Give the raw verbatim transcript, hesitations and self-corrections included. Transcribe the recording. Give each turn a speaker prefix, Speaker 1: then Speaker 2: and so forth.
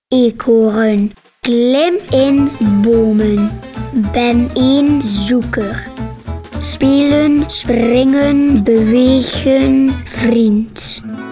Speaker 1: eekhoorn. Klim in bomen. Ben een zoeker. Spelen, springen, bewegen, vriend.